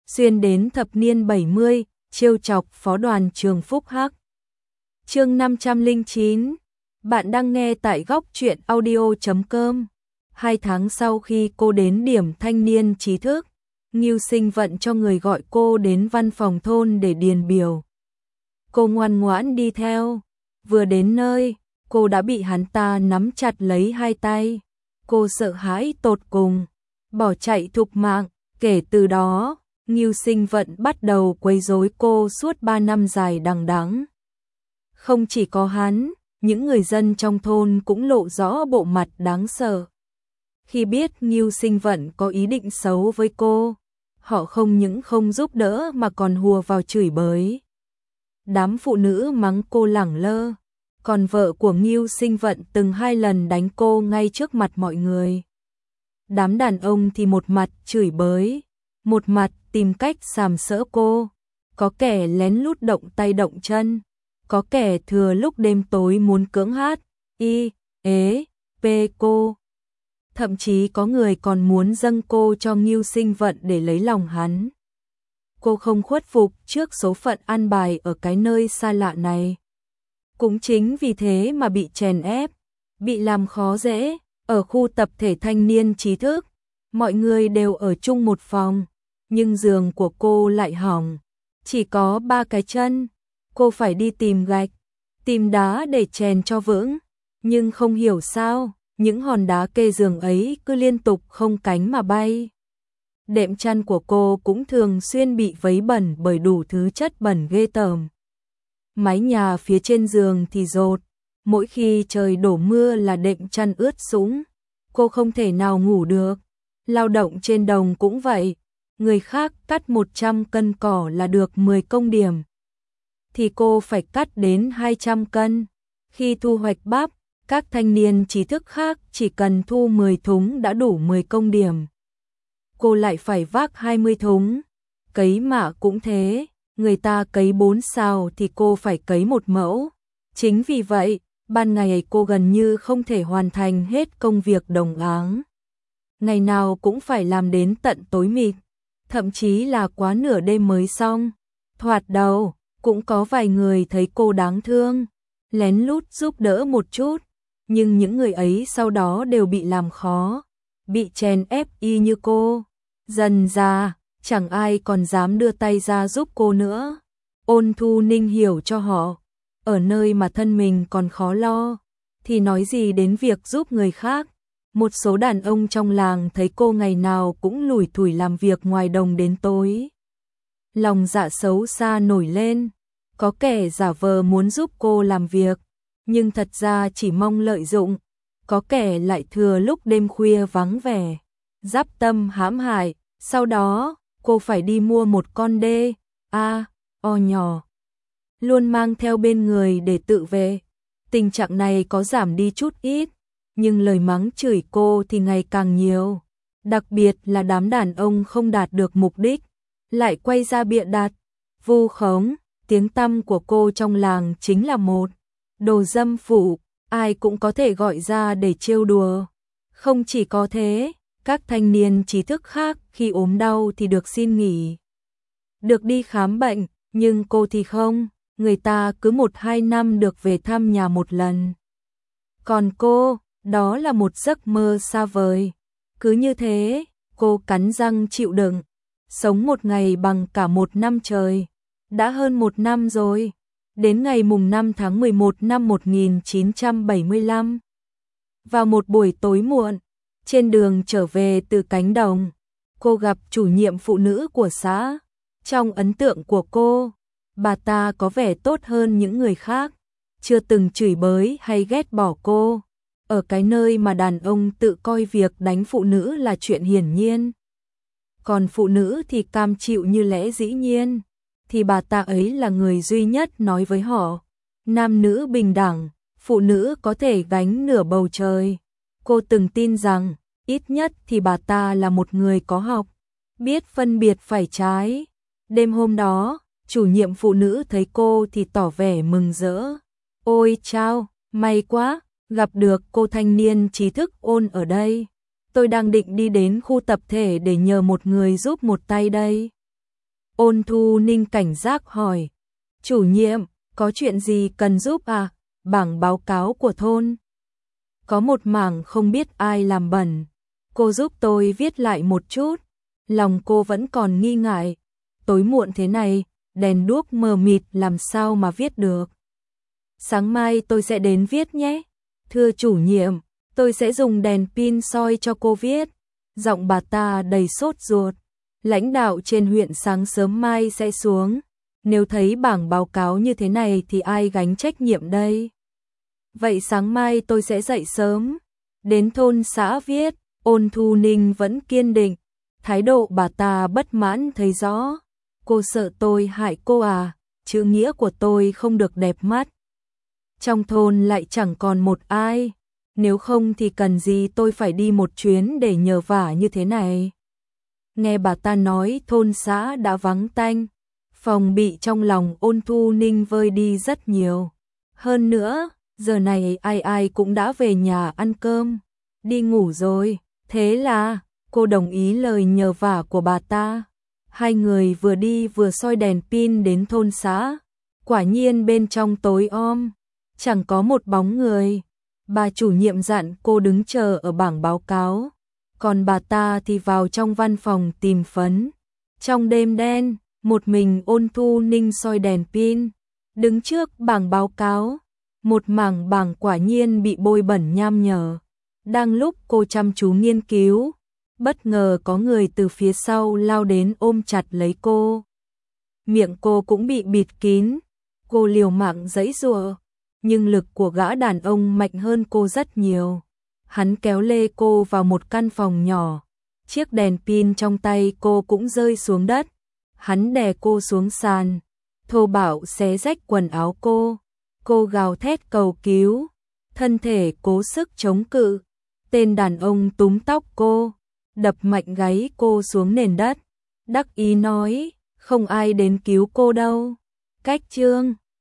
xuyên đến thập niên 70, trêu chọc phó đoàn trường Phúc Hắc. Chương 509. Bạn đang nghe tại góc truyện audio.com. 2 tháng sau khi cô đến điểm thanh niên trí thức, Ngưu Sinh Vận cho người gọi cô đến văn phòng thôn để điền biểu. Cô ngoan ngoãn đi theo. Vừa đến nơi, cô đã bị hắn ta nắm chặt lấy hai tay. Cô sợ hãi tột cùng, bỏ chạy thục mạng. Kể từ đó, Ngưu Sinh Vận bắt đầu quấy rối cô suốt 3 năm dài đằng đẵng. Không chỉ có hắn, những người dân trong thôn cũng lộ rõ bộ mặt đáng sợ. Khi biết Ngưu Sinh Vận có ý định xấu với cô, họ không những không giúp đỡ mà còn hùa vào chửi bới. Đám phụ nữ mắng cô lẳng lơ, còn vợ của Ngưu Sinh Vận từng 2 lần đánh cô ngay trước mặt mọi người. Đám đàn ông thì một mặt chửi bới, một mặt tìm cách sàm sỡ cô, có kẻ lén lút động tay động chân, có kẻ thừa lúc đêm tối muốn cưỡng hát, cô. Thậm chí có người còn muốn dâng cô cho Ngưu Sinh Vận để lấy lòng hắn. Cô không khuất phục trước số phận an bài ở cái nơi xa lạ này. Cũng chính vì thế mà bị chèn ép, bị làm khó dễ. Ở khu tập thể thanh niên trí thức, mọi người đều ở chung một phòng, nhưng giường của cô lại hỏng, chỉ có 3 cái chân. Cô phải đi tìm gạch, tìm đá để chèn cho vững, nhưng không hiểu sao, những hòn đá kê giường ấy cứ liên tục không cánh mà bay. Đệm chăn của cô cũng thường xuyên bị vấy bẩn bởi đủ thứ chất bẩn ghê tởm. Mái nhà phía trên giường thì dột, mỗi khi trời đổ mưa là đệm chăn ướt sũng, cô không thể nào ngủ được. Lao động trên đồng cũng vậy, người khác cắt 100 cân cỏ là được 10 công điểm, thì cô phải cắt đến 200 cân. Khi thu hoạch bắp, các thanh niên trí thức khác chỉ cần thu 10 thúng đã đủ 10 công điểm. Cô lại phải vác 20 thúng. Cấy mạ cũng thế, người ta cấy 4 sào thì cô phải cấy 1 mẫu. Chính vì vậy, ban ngày cô gần như không thể hoàn thành hết công việc đồng áng. Ngày nào cũng phải làm đến tận tối mịt, thậm chí là quá nửa đêm mới xong. Thoạt đầu, cũng có vài người thấy cô đáng thương, lén lút giúp đỡ một chút, nhưng những người ấy sau đó đều bị làm khó, bị chèn ép y như cô. Dần ra, chẳng ai còn dám đưa tay ra giúp cô nữa. Ôn Thu Ninh hiểu cho họ, ở nơi mà thân mình còn khó lo, thì nói gì đến việc giúp người khác. Một số đàn ông trong làng thấy cô ngày nào cũng lủi thủi làm việc ngoài đồng đến tối, lòng dạ xấu xa nổi lên. Có kẻ giả vờ muốn giúp cô làm việc, nhưng thật ra chỉ mong lợi dụng. Có kẻ lại thừa lúc đêm khuya vắng vẻ, giáp tâm hãm hại. Sau đó, cô phải đi mua một con đê, nhỏ, luôn mang theo bên người để tự vệ. Tình trạng này có giảm đi chút ít, nhưng lời mắng chửi cô thì ngày càng nhiều. Đặc biệt là đám đàn ông không đạt được mục đích, lại quay ra bịa đặt, vu khống. Tiếng tăm của cô trong làng chính là một đồ dâm phụ, ai cũng có thể gọi ra để trêu đùa. Không chỉ có thế, các thanh niên trí thức khác khi ốm đau thì được xin nghỉ, được đi khám bệnh, nhưng cô thì không, người ta cứ 1-2 năm được về thăm nhà một lần. Còn cô, đó là một giấc mơ xa vời. Cứ như thế, cô cắn răng chịu đựng, sống một ngày bằng cả 1 năm trời. Đã hơn 1 năm rồi, đến ngày mùng 5 tháng 11 năm 1975. Vào một buổi tối muộn, trên đường trở về từ cánh đồng, cô gặp chủ nhiệm phụ nữ của xã. Trong ấn tượng của cô, bà ta có vẻ tốt hơn những người khác, chưa từng chửi bới hay ghét bỏ cô. Ở cái nơi mà đàn ông tự coi việc đánh phụ nữ là chuyện hiển nhiên, còn phụ nữ thì cam chịu như lẽ dĩ nhiên, thì bà ta ấy là người duy nhất nói với họ, nam nữ bình đẳng, phụ nữ có thể gánh nửa bầu trời. Cô từng tin rằng, ít nhất thì bà ta là một người có học, biết phân biệt phải trái. Đêm hôm đó, chủ nhiệm phụ nữ thấy cô thì tỏ vẻ mừng rỡ. Ôi chao, may quá, gặp được cô thanh niên trí thức Ôn ở đây. Tôi đang định đi đến khu tập thể để nhờ một người giúp một tay đây. Ôn Thu Ninh cảnh giác hỏi. Chủ nhiệm, có chuyện gì cần giúp à? Bảng báo cáo của thôn. Có một mảng không biết ai làm bẩn. Cô giúp tôi viết lại một chút. Lòng cô vẫn còn nghi ngại. Tối muộn thế này, đèn đuốc mờ mịt làm sao mà viết được. Sáng mai tôi sẽ đến viết nhé. Thưa chủ nhiệm, tôi sẽ dùng đèn pin soi cho cô viết. Giọng bà ta đầy sốt ruột. Lãnh đạo trên huyện sáng sớm mai sẽ xuống. Nếu thấy bảng báo cáo như thế này thì ai gánh trách nhiệm đây? Vậy sáng mai tôi sẽ dậy sớm. Đến thôn xã viết. Ôn Thu Ninh vẫn kiên định. Thái độ bà ta bất mãn thấy rõ. Cô sợ tôi hại cô à? Chữ nghĩa của tôi không được đẹp mắt. Trong thôn lại chẳng còn một ai. Nếu không thì cần gì tôi phải đi một chuyến để nhờ vả như thế này. Nghe bà ta nói thôn xã đã vắng tanh. Phòng bị trong lòng Ôn Thu Ninh vơi đi rất nhiều. Hơn nữa, giờ này ai ai cũng đã về nhà ăn cơm, đi ngủ rồi. Thế là, cô đồng ý lời nhờ vả của bà ta. Hai người vừa đi vừa soi đèn pin đến thôn xã. Quả nhiên bên trong tối om, chẳng có một bóng người. Bà chủ nhiệm dặn cô đứng chờ ở bảng báo cáo. Còn bà ta thì vào trong văn phòng tìm phấn. Trong đêm đen, một mình Ôn Thu Ninh soi đèn pin. Đứng trước bảng báo cáo, một mảng bảng quả nhiên bị bôi bẩn nham nhở. Đang lúc cô chăm chú nghiên cứu, bất ngờ có người từ phía sau lao đến ôm chặt lấy cô. Miệng cô cũng bị bịt kín, cô liều mạng giãy giụa, nhưng lực của gã đàn ông mạnh hơn cô rất nhiều. Hắn kéo lê cô vào một căn phòng nhỏ, chiếc đèn pin trong tay cô cũng rơi xuống đất. Hắn đè cô xuống sàn, thô bạo xé rách quần áo cô. Cô gào thét cầu cứu, thân thể cố sức chống cự. Tên đàn ông túm tóc cô, đập mạnh gáy cô xuống nền đất. Đắc ý nói, không ai đến cứu cô đâu. Cách chương